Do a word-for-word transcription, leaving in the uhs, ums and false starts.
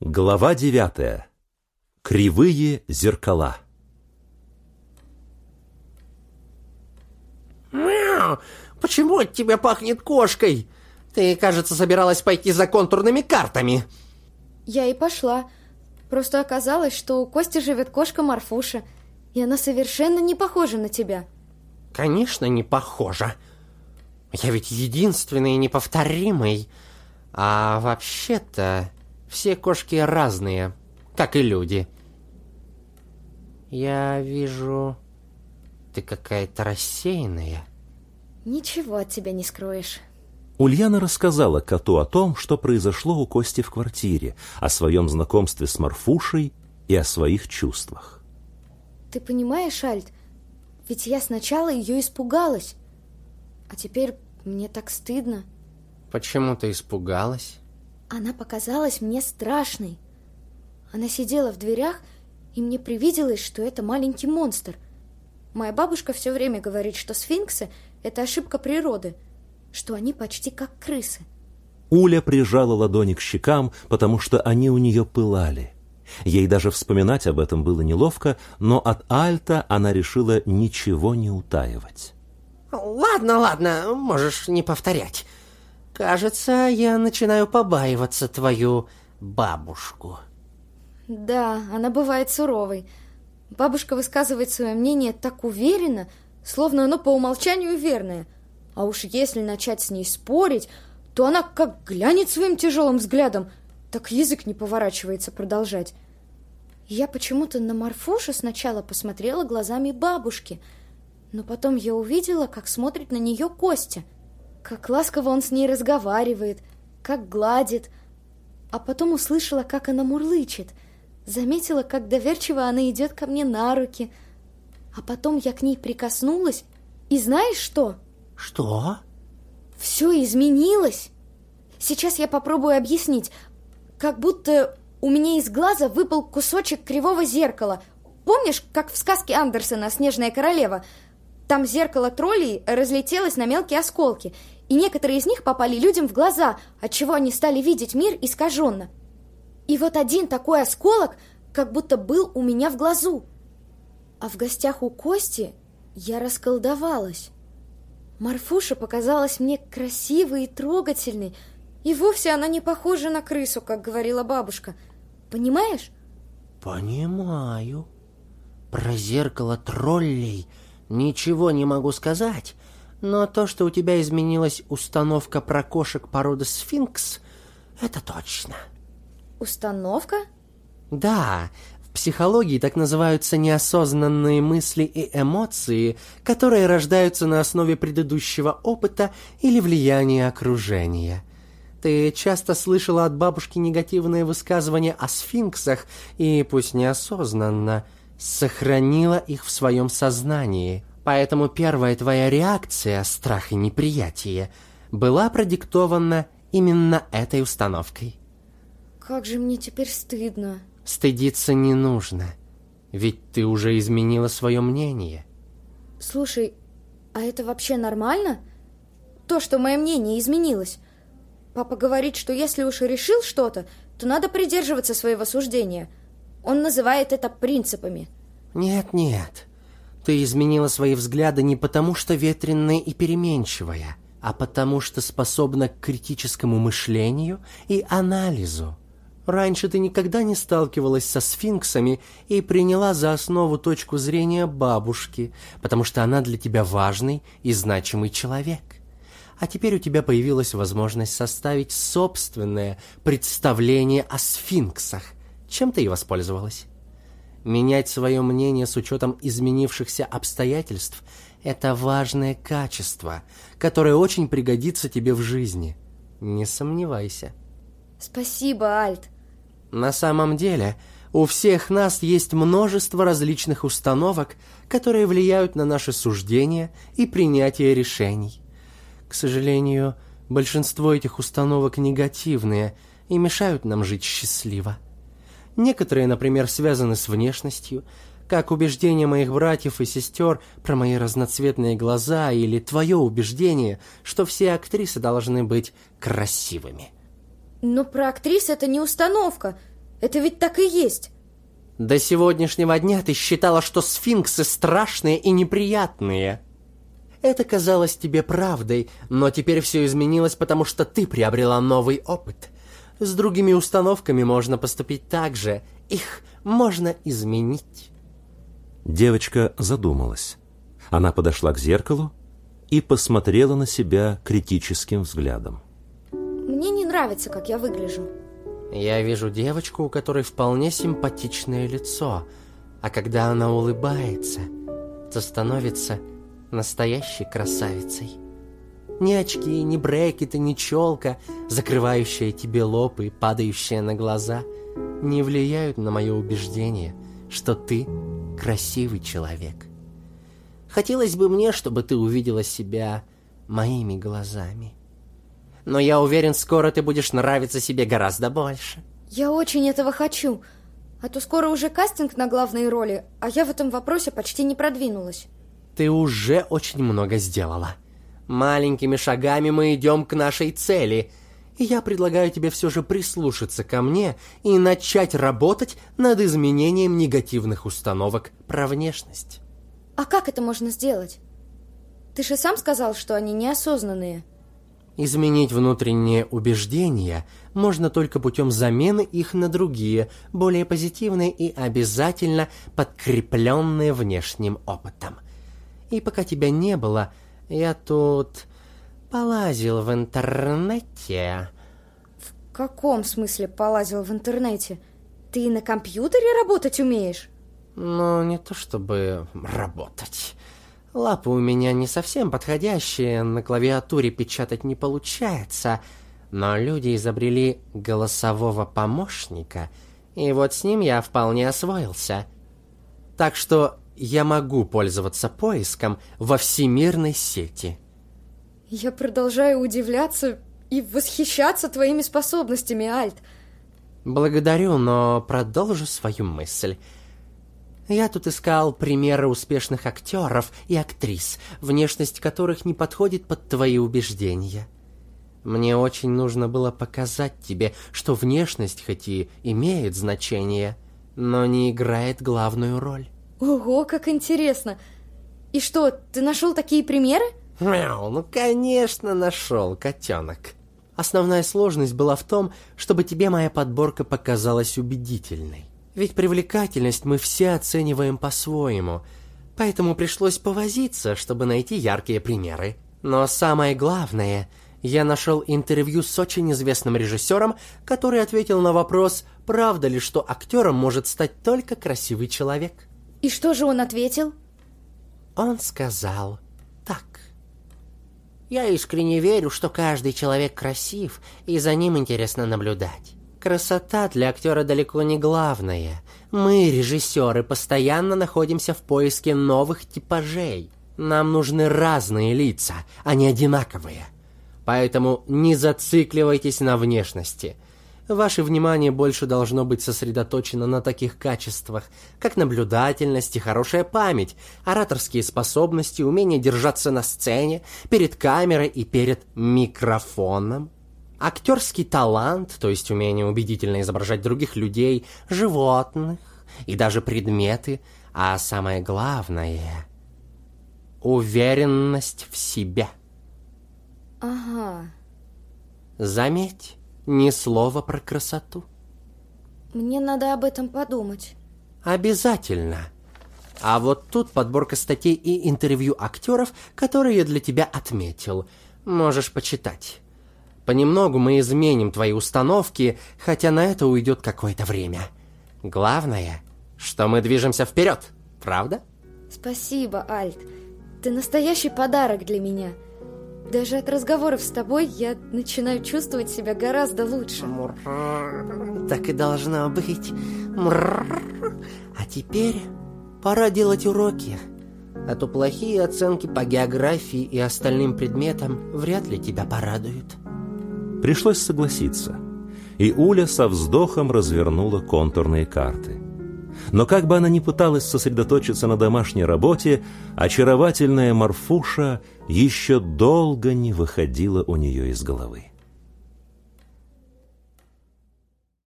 Глава девятая. Кривые зеркала. Мяу! Почему от тебя пахнет кошкой? Ты, кажется, собиралась пойти за контурными картами. Я и пошла. Просто оказалось, что у Кости живет кошка Марфуша, и она совершенно не похожа на тебя. Конечно, не похожа. Я ведь единственный и неповторимый. А вообще-то все кошки разные, как и люди. Я вижу, ты какая-то рассеянная. Ничего от тебя не скроешь. Ульяна рассказала коту о том, что произошло у Кости в квартире, о своем знакомстве с Марфушей и о своих чувствах. Ты понимаешь, Альт, ведь я сначала ее испугалась, а теперь мне так стыдно. Почему ты испугалась? Она показалась мне страшной. Она сидела в дверях, и мне привиделось, что это маленький монстр. Моя бабушка все время говорит, что сфинксы — это ошибка природы, что они почти как крысы. Уля прижала ладони к щекам, потому что они у нее пылали. Ей даже вспоминать об этом было неловко, но от Альта она решила ничего не утаивать. Ладно, ладно, можешь не повторять. Кажется, я начинаю побаиваться твою бабушку. Да, она бывает суровой. Бабушка высказывает свое мнение так уверенно, словно оно по умолчанию верное. А уж если начать с ней спорить, то она как глянет своим тяжелым взглядом, так язык не поворачивается продолжать. Я почему-то на Марфушу сначала посмотрела глазами бабушки, но потом я увидела, как смотрит на нее Костя, как ласково он с ней разговаривает, как гладит, а потом услышала, как она мурлычет, заметила, как доверчиво она идет ко мне на руки, а потом я к ней прикоснулась, и знаешь что? Что? Все изменилось. Сейчас я попробую объяснить. Как будто у меня из глаза выпал кусочек кривого зеркала. Помнишь, как в сказке Андерсена «Снежная королева»? Там зеркало троллей разлетелось на мелкие осколки, и некоторые из них попали людям в глаза, отчего они стали видеть мир искаженно. И вот один такой осколок как будто был у меня в глазу. А в гостях у Кости я расколдовалась. Марфуша показалась мне красивой и трогательной, и вовсе она не похожа на крысу, как говорила бабушка. Понимаешь? Понимаю. Про зеркало троллей ничего не могу сказать, но то, что у тебя изменилась установка про кошек породы сфинкс, это точно. Установка? Да, в психологии так называются неосознанные мысли и эмоции, которые рождаются на основе предыдущего опыта или влияния окружения. Ты часто слышала от бабушки негативные высказывания о сфинксах и, пусть неосознанно, сохранила их в своем сознании. Поэтому первая твоя реакция, страх и неприятие, была продиктована именно этой установкой. Как же мне теперь стыдно. Стыдиться не нужно, ведь ты уже изменила свое мнение. Слушай, а это вообще нормально? То, что мое мнение изменилось. Папа говорит, что если уж решил что-то, то надо придерживаться своего суждения. Он называет это принципами. Нет-нет, ты изменила свои взгляды не потому, что ветреная и переменчивая, а потому, что способна к критическому мышлению и анализу. Раньше ты никогда не сталкивалась со сфинксами и приняла за основу точку зрения бабушки, потому что она для тебя важный и значимый человек. А теперь у тебя появилась возможность составить собственное представление о сфинксах. Чем ты и воспользовалась? Менять свое мнение с учетом изменившихся обстоятельств – это важное качество, которое очень пригодится тебе в жизни. Не сомневайся. Спасибо, Альт. На самом деле, у всех нас есть множество различных установок, которые влияют на наши суждения и принятие решений. К сожалению, большинство этих установок негативные и мешают нам жить счастливо. Некоторые, например, связаны с внешностью, как убеждение моих братьев и сестер про мои разноцветные глаза или твое убеждение, что все актрисы должны быть красивыми. Но про актрис это не установка. Это ведь так и есть. До сегодняшнего дня ты считала, что сфинксы страшные и неприятные. Это казалось тебе правдой, но теперь все изменилось, потому что ты приобрела новый опыт. С другими установками можно поступить так же. Их можно изменить. Девочка задумалась. Она подошла к зеркалу и посмотрела на себя критическим взглядом. Мне не нравится, как я выгляжу. Я вижу девочку, у которой вполне симпатичное лицо, а когда она улыбается, то становится настоящей красавицей. Ни очки, ни брекеты, ни челка, закрывающая тебе лоб и падающая на глаза, не влияют на мое убеждение, что ты красивый человек. Хотелось бы мне, чтобы ты увидела себя моими глазами. Но я уверен, скоро ты будешь нравиться себе гораздо больше. Я очень этого хочу. А то скоро уже кастинг на главные роли, а я в этом вопросе почти не продвинулась. Ты уже очень много сделала. Маленькими шагами мы идем к нашей цели. И я предлагаю тебе все же прислушаться ко мне и начать работать над изменением негативных установок про внешность. А как это можно сделать? Ты же сам сказал, что они неосознанные. Изменить внутренние убеждения можно только путем замены их на другие, более позитивные и обязательно подкрепленные внешним опытом. И пока тебя не было, я тут полазил в интернете. В каком смысле полазил в интернете? Ты на компьютере работать умеешь? Ну, не то чтобы работать. Лапы у меня не совсем подходящие, на клавиатуре печатать не получается, но люди изобрели голосового помощника, и вот с ним я вполне освоился. Так что я могу пользоваться поиском во всемирной сети. Я продолжаю удивляться и восхищаться твоими способностями, Альт. Благодарю, но продолжу свою мысль. Я тут искал примеры успешных актеров и актрис, внешность которых не подходит под твои убеждения. Мне очень нужно было показать тебе, что внешность хоть и имеет значение, но не играет главную роль. Ого, как интересно! И что, ты нашел такие примеры? Мяу, ну конечно нашел, котенок. Основная сложность была в том, чтобы тебе моя подборка показалась убедительной. Ведь привлекательность мы все оцениваем по-своему, поэтому пришлось повозиться, чтобы найти яркие примеры. Но самое главное, я нашел интервью с очень известным режиссером, который ответил на вопрос, правда ли, что актером может стать только красивый человек. И что же он ответил? Он сказал так. Я искренне верю, что каждый человек красив, и за ним интересно наблюдать. Красота для актера далеко не главное. Мы, режиссеры, постоянно находимся в поиске новых типажей. Нам нужны разные лица, а не одинаковые. Поэтому не зацикливайтесь на внешности. Ваше внимание больше должно быть сосредоточено на таких качествах, как наблюдательность и хорошая память, ораторские способности, умение держаться на сцене, перед камерой и перед микрофоном. Актерский талант, то есть умение убедительно изображать других людей, животных и даже предметы, а самое главное – уверенность в себе. Ага. Заметь, ни слова про красоту. Мне надо об этом подумать. Обязательно. А вот тут подборка статей и интервью актеров, которые я для тебя отметил. Можешь почитать. Понемногу мы изменим твои установки, хотя на это уйдет какое-то время. Главное, что мы движемся вперед, правда? Спасибо, Альт. Ты настоящий подарок для меня. Даже от разговоров с тобой я начинаю чувствовать себя гораздо лучше. Так и должно быть. А теперь пора делать уроки. А то плохие оценки по географии и остальным предметам вряд ли тебя порадуют. Пришлось согласиться, и Уля со вздохом развернула контурные карты. Но как бы она ни пыталась сосредоточиться на домашней работе, очаровательная Марфуша еще долго не выходила у нее из головы.